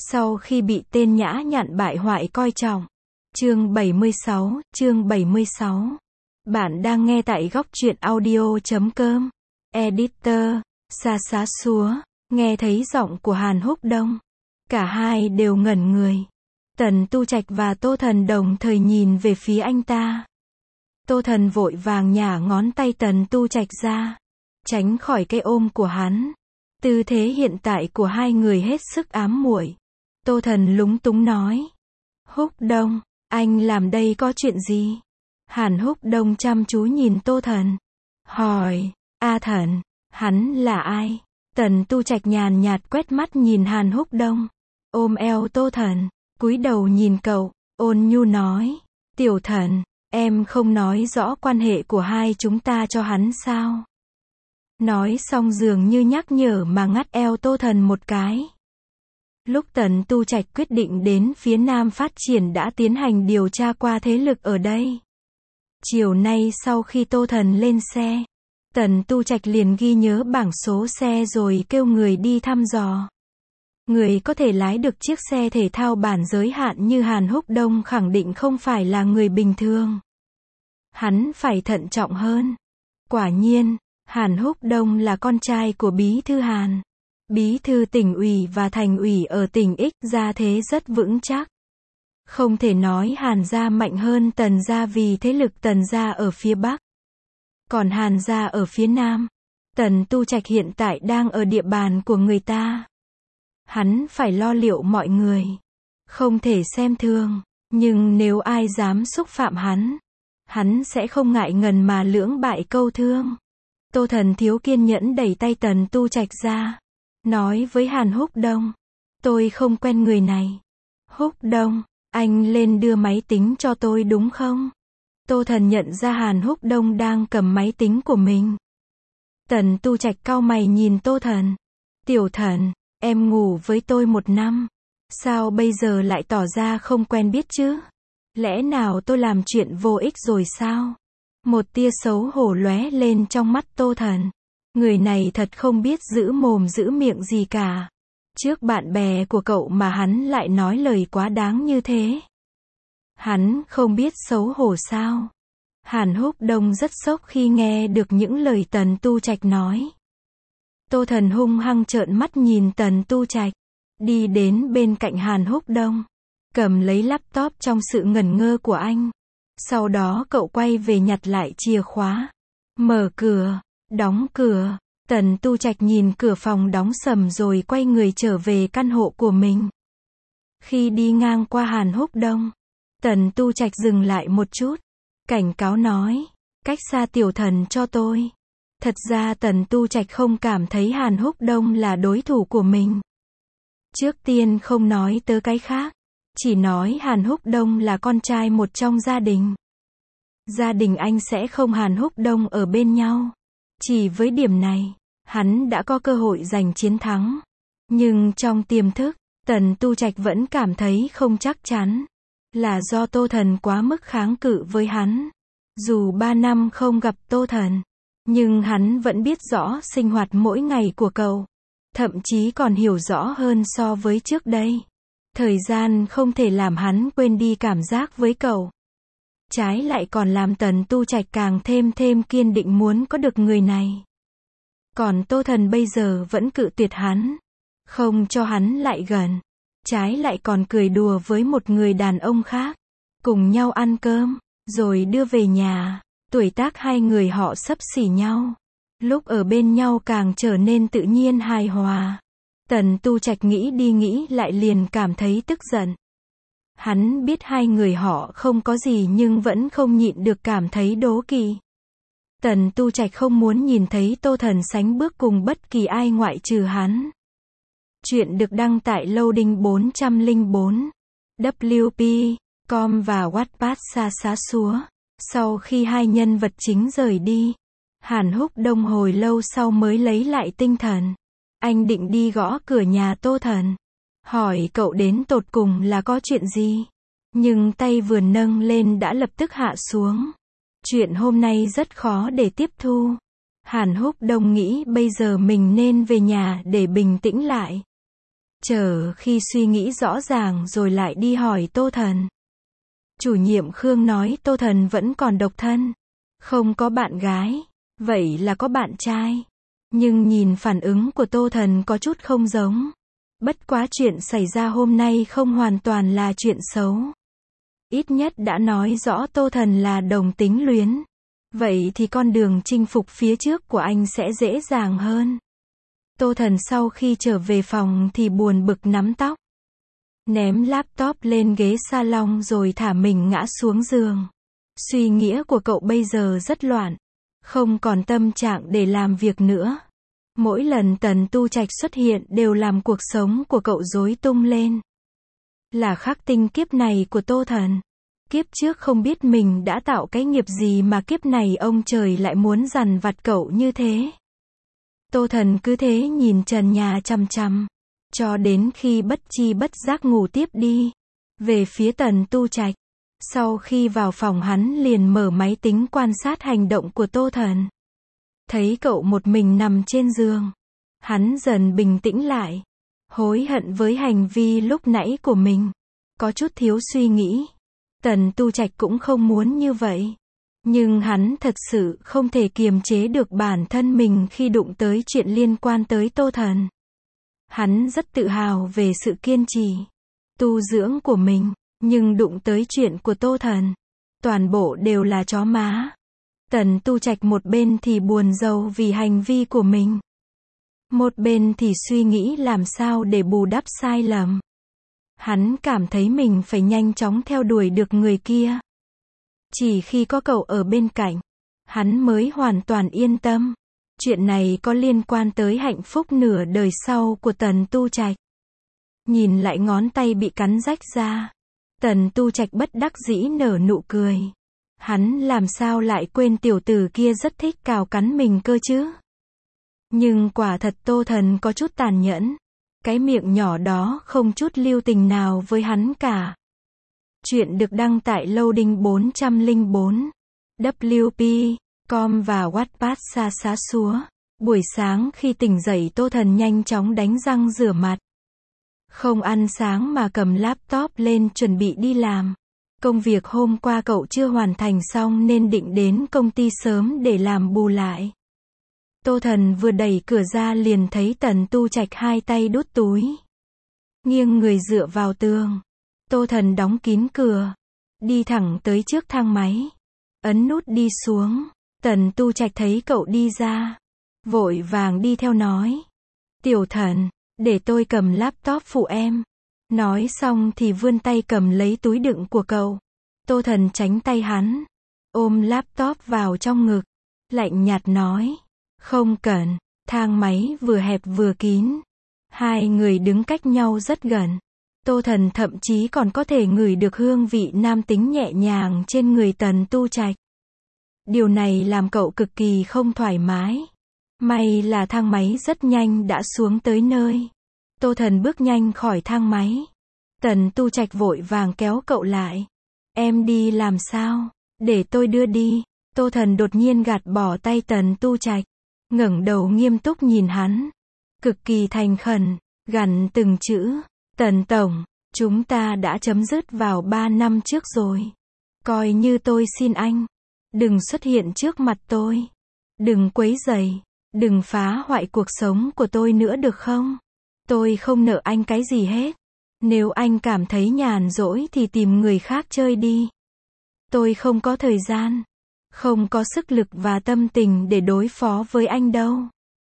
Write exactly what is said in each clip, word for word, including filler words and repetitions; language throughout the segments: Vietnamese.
Sau khi bị tên nhã nhặn bại hoại coi trọng. Chương bảy mươi sáu, chương bảy mươi sáu. Bạn đang nghe tại góc truyện audio chấm com. Editor, Sa Xá Xúa, nghe thấy giọng của Hàn Húc Đông. Cả hai đều ngẩn người. Tần Tu Trạch và Tô Thần đồng thời nhìn về phía anh ta. Tô Thần vội vàng nhả ngón tay Tần Tu Trạch ra, tránh khỏi cái ôm của hắn. Tư thế hiện tại của hai người hết sức ám muội. Tô Thần lúng túng nói. Húc Đông, anh làm đây có chuyện gì? Hàn Húc Đông chăm chú nhìn Tô Thần. Hỏi, A Thần, hắn là ai? Tần Tu Trạch nhàn nhạt quét mắt nhìn Hàn Húc Đông. Ôm eo Tô Thần, cúi đầu nhìn cậu, ôn nhu nói. Tiểu Thần, em không nói rõ quan hệ của hai chúng ta cho hắn sao? Nói xong dường như nhắc nhở mà ngắt eo Tô Thần một cái. Lúc Tần Tu Trạch quyết định đến phía Nam phát triển đã tiến hành điều tra qua thế lực ở đây. Chiều nay sau khi Tô Thần lên xe, Tần Tu Trạch liền ghi nhớ bảng số xe rồi kêu người đi thăm dò. Người có thể lái được chiếc xe thể thao bản giới hạn như Hàn Húc Đông khẳng định không phải là người bình thường. Hắn phải thận trọng hơn. Quả nhiên, Hàn Húc Đông là con trai của Bí thư Hàn. Bí thư tỉnh ủy và thành ủy ở tỉnh X gia thế rất vững chắc. Không thể nói Hàn gia mạnh hơn Tần gia vì thế lực Tần gia ở phía Bắc. Còn Hàn gia ở phía Nam. Tần Tu Trạch hiện tại đang ở địa bàn của người ta. Hắn phải lo liệu mọi người. Không thể xem thường. Nhưng nếu ai dám xúc phạm hắn, hắn sẽ không ngại ngần mà lưỡng bại câu thương. Tô Thần thiếu kiên nhẫn đẩy tay Tần Tu Trạch ra. Nói với Hàn Húc Đông. Tôi không quen người này. Húc Đông, anh lên đưa máy tính cho tôi đúng không? Tô Thần nhận ra Hàn Húc Đông đang cầm máy tính của mình. Tần Tu Trạch cau mày nhìn Tô Thần. Tiểu Thần, em ngủ với tôi một năm. Sao bây giờ lại tỏ ra không quen biết chứ? Lẽ nào tôi làm chuyện vô ích rồi sao? Một tia xấu hổ lóe lên trong mắt Tô Thần. Người này thật không biết giữ mồm giữ miệng gì cả. Trước bạn bè của cậu mà hắn lại nói lời quá đáng như thế. Hắn không biết xấu hổ sao? Hàn Húc Đông rất sốc khi nghe được những lời Tần Tu Trạch nói. Tô Thần hung hăng trợn mắt nhìn Tần Tu Trạch. Đi đến bên cạnh Hàn Húc Đông. Cầm lấy laptop trong sự ngẩn ngơ của anh. Sau đó cậu quay về nhặt lại chìa khóa. Mở cửa. Đóng cửa. Tần Tu Trạch nhìn cửa phòng đóng sầm rồi quay người trở về căn hộ của mình. Khi đi ngang qua Hàn Húc Đông, Tần Tu Trạch dừng lại một chút. Cảnh cáo nói. Cách xa Tiểu Thần cho tôi. Thật ra Tần Tu Trạch không cảm thấy Hàn Húc Đông là đối thủ của mình. Trước tiên không nói tới cái khác. Chỉ nói Hàn Húc Đông là con trai một trong gia đình. Gia đình anh sẽ không Hàn Húc Đông ở bên nhau. Chỉ với điểm này, hắn đã có cơ hội giành chiến thắng. Nhưng trong tiềm thức, Tần Tu Trạch vẫn cảm thấy không chắc chắn. Là do Tô Thần quá mức kháng cự với hắn. Dù ba năm không gặp Tô Thần, nhưng hắn vẫn biết rõ sinh hoạt mỗi ngày của cậu. Thậm chí còn hiểu rõ hơn so với trước đây. Thời gian không thể làm hắn quên đi cảm giác với cậu. Trái lại còn làm Tần Tu Trạch càng thêm thêm kiên định muốn có được người này. Còn Tô Thần bây giờ vẫn cự tuyệt hắn. Không cho hắn lại gần. Trái lại còn cười đùa với một người đàn ông khác. Cùng nhau ăn cơm, rồi đưa về nhà. Tuổi tác hai người họ xấp xỉ nhau. Lúc ở bên nhau càng trở nên tự nhiên hài hòa. Tần Tu Trạch nghĩ đi nghĩ lại liền cảm thấy tức giận. Hắn biết hai người họ không có gì nhưng vẫn không nhịn được cảm thấy đố kỵ. Tần Tu Trạch không muốn nhìn thấy Tô Thần sánh bước cùng bất kỳ ai ngoại trừ hắn. Chuyện được đăng tại Loading bốn không bốn, W P, com và Wattpad. Sa Xá Xúa. Sau khi hai nhân vật chính rời đi, Hàn Húc Đông hồi lâu sau mới lấy lại tinh thần. Anh định đi gõ cửa nhà Tô Thần. Hỏi cậu đến tột cùng là có chuyện gì? Nhưng tay vừa nâng lên đã lập tức hạ xuống. Chuyện hôm nay rất khó để tiếp thu. Hàn Húc Đông nghĩ bây giờ mình nên về nhà để bình tĩnh lại. Chờ khi suy nghĩ rõ ràng rồi lại đi hỏi Tô Thần. Chủ nhiệm Khương nói Tô Thần vẫn còn độc thân, không có bạn gái, vậy là có bạn trai. Nhưng nhìn phản ứng của Tô Thần có chút không giống. Bất quá chuyện xảy ra hôm nay không hoàn toàn là chuyện xấu. Ít nhất đã nói rõ Tô Thần là đồng tính luyến. Vậy thì con đường chinh phục phía trước của anh sẽ dễ dàng hơn. Tô Thần sau khi trở về phòng thì buồn bực nắm tóc. Ném laptop lên ghế salon rồi thả mình ngã xuống giường. Suy nghĩ của cậu bây giờ rất loạn. Không còn tâm trạng để làm việc nữa. Mỗi lần Tần Tu Trạch xuất hiện đều làm cuộc sống của cậu rối tung lên. Là khắc tinh kiếp này của Tô Thần. Kiếp trước không biết mình đã tạo cái nghiệp gì mà kiếp này ông trời lại muốn dằn vặt cậu như thế. Tô Thần cứ thế nhìn trần nhà chằm chằm, cho đến khi bất chi bất giác ngủ tiếp đi. Về phía Tần Tu Trạch, sau khi vào phòng hắn liền mở máy tính quan sát hành động của Tô Thần. Thấy cậu một mình nằm trên giường, hắn dần bình tĩnh lại, hối hận với hành vi lúc nãy của mình, có chút thiếu suy nghĩ. Tần Tu Trạch cũng không muốn như vậy, nhưng hắn thật sự không thể kiềm chế được bản thân mình khi đụng tới chuyện liên quan tới Tô Thần. Hắn rất tự hào về sự kiên trì, tu dưỡng của mình, nhưng đụng tới chuyện của Tô Thần, toàn bộ đều là chó má. Tần Tu Trạch một bên thì buồn rầu vì hành vi của mình, một bên thì suy nghĩ làm sao để bù đắp sai lầm. Hắn cảm thấy mình phải nhanh chóng theo đuổi được người kia. Chỉ khi có cậu ở bên cạnh, hắn mới hoàn toàn yên tâm. Chuyện này có liên quan tới hạnh phúc nửa đời sau của Tần Tu Trạch. Nhìn lại ngón tay bị cắn rách ra, Tần Tu Trạch bất đắc dĩ nở nụ cười. Hắn làm sao lại quên tiểu tử kia rất thích cào cắn mình cơ chứ? Nhưng quả thật Tô Thần có chút tàn nhẫn. Cái miệng nhỏ đó không chút lưu tình nào với hắn cả. Chuyện được đăng tại Loading bốn không bốn, W P chấm com và Wattpad xa xá xúa. Buổi sáng khi tỉnh dậy Tô Thần nhanh chóng đánh răng rửa mặt. Không ăn sáng mà cầm laptop lên chuẩn bị đi làm. Công việc hôm qua cậu chưa hoàn thành xong nên định đến công ty sớm để làm bù lại. Tô Thần vừa đẩy cửa ra liền thấy Tần Tu Trạch hai tay đút túi, nghiêng người dựa vào tường. Tô Thần đóng kín cửa, đi thẳng tới trước thang máy, ấn nút đi xuống. Tần Tu Trạch thấy cậu đi ra, vội vàng đi theo nói: "Tiểu Thần, để tôi cầm laptop phụ em." Nói xong thì vươn tay cầm lấy túi đựng của cậu. Tô Thần tránh tay hắn, ôm laptop vào trong ngực, lạnh nhạt nói: "Không cần." Thang máy vừa hẹp vừa kín, hai người đứng cách nhau rất gần. Tô Thần thậm chí còn có thể ngửi được hương vị nam tính nhẹ nhàng trên người Tần Tu Trạch. Điều này làm cậu cực kỳ không thoải mái. May là thang máy rất nhanh đã xuống tới nơi. Tô Thần bước nhanh khỏi thang máy. Tần Tu Trạch vội vàng kéo cậu lại. "Em đi làm sao? Để tôi đưa đi." Tô Thần đột nhiên gạt bỏ tay Tần Tu Trạch, ngẩng đầu nghiêm túc nhìn hắn, cực kỳ thành khẩn, gằn từng chữ: "Tần Tổng, chúng ta đã chấm dứt vào ba năm trước rồi. Coi như tôi xin anh, đừng xuất hiện trước mặt tôi. Đừng quấy rầy, đừng phá hoại cuộc sống của tôi nữa được không? Tôi không nợ anh cái gì hết. Nếu anh cảm thấy nhàn rỗi thì tìm người khác chơi đi. Tôi không có thời gian, không có sức lực và tâm tình để đối phó với anh đâu.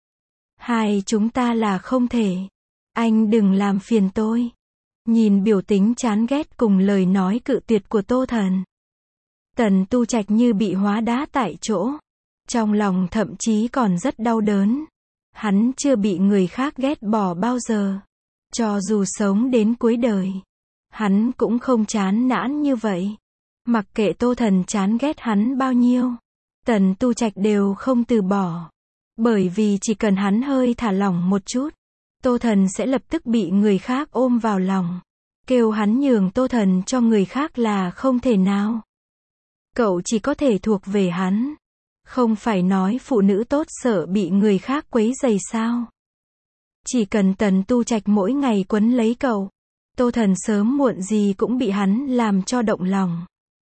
Hai chúng ta là không thể. Anh đừng làm phiền tôi." Nhìn biểu tình chán ghét cùng lời nói cự tuyệt của Tô Thần, Tần Tu Trạch như bị hóa đá tại chỗ. Trong lòng thậm chí còn rất đau đớn. Hắn chưa bị người khác ghét bỏ bao giờ. Cho dù sống đến cuối đời, hắn cũng không chán nản như vậy. Mặc kệ Tô Thần chán ghét hắn bao nhiêu, Tần Tu Trạch đều không từ bỏ. Bởi vì chỉ cần hắn hơi thả lỏng một chút, Tô Thần sẽ lập tức bị người khác ôm vào lòng. Kêu hắn nhường Tô Thần cho người khác là không thể nào. Cậu chỉ có thể thuộc về hắn. Không phải nói phụ nữ tốt sợ bị người khác quấy rầy sao? Chỉ cần Tần Tu Trạch mỗi ngày quấn lấy cậu, Tô Thần sớm muộn gì cũng bị hắn làm cho động lòng.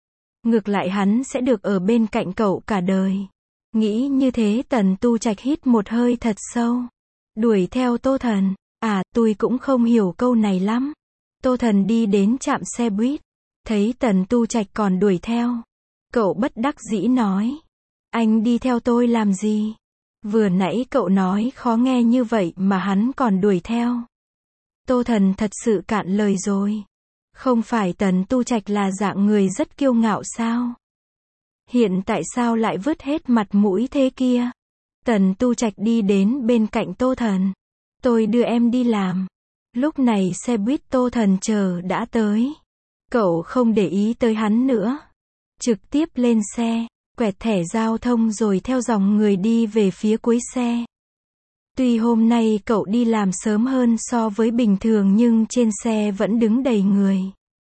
Ngược lại hắn sẽ được ở bên cạnh cậu cả đời. Nghĩ như thế Tần Tu Trạch hít một hơi thật sâu. Đuổi theo Tô Thần. À, tôi cũng không hiểu câu này lắm. Tô Thần đi đến trạm xe buýt. Thấy Tần Tu Trạch còn đuổi theo. Cậu bất đắc dĩ nói. Anh đi theo tôi làm gì? Vừa nãy cậu nói khó nghe như vậy mà hắn còn đuổi theo. Tô Thần thật sự cạn lời rồi. Không phải Tần Tu Trạch là dạng người rất kiêu ngạo sao? Hiện tại sao lại vứt hết mặt mũi thế kia? Tần Tu Trạch đi đến bên cạnh Tô Thần. Tôi đưa em đi làm. Lúc này xe buýt Tô Thần chờ đã tới. Cậu không để ý tới hắn nữa. Trực tiếp lên xe, quẹt thẻ giao thông rồi theo dòng người đi về phía cuối xe. Tuy hôm nay cậu đi làm sớm hơn so với bình thường nhưng trên xe vẫn đứng đầy người.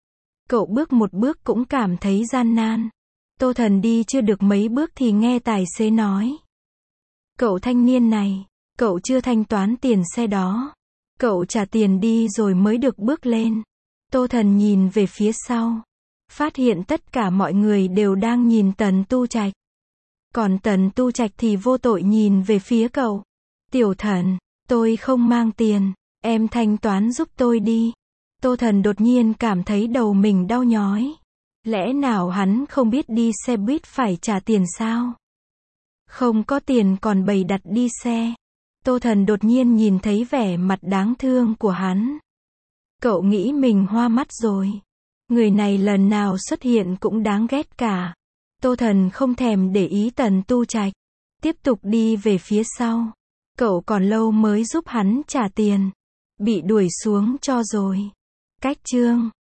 Cậu bước một bước cũng cảm thấy gian nan. Tô Thần đi chưa được mấy bước thì nghe tài xế nói. Cậu thanh niên này, cậu chưa thanh toán tiền xe đó. Cậu trả tiền đi rồi mới được bước lên. Tô Thần nhìn về phía sau. Phát hiện tất cả mọi người đều đang nhìn Tần Tu Trạch. Còn Tần Tu Trạch thì vô tội nhìn về phía cậu. Tiểu Thần, tôi không mang tiền, em thanh toán giúp tôi đi. Tô Thần đột nhiên cảm thấy đầu mình đau nhói. Lẽ nào hắn không biết đi xe buýt phải trả tiền sao? Không có tiền còn bày đặt đi xe. Tô Thần đột nhiên nhìn thấy vẻ mặt đáng thương của hắn. Cậu nghĩ mình hoa mắt rồi. Người này lần nào xuất hiện cũng đáng ghét cả. Tô Thần không thèm để ý Tần Tu Trạch. Tiếp tục đi về phía sau. Cậu còn lâu mới giúp hắn trả tiền. Bị đuổi xuống cho rồi. Cách chương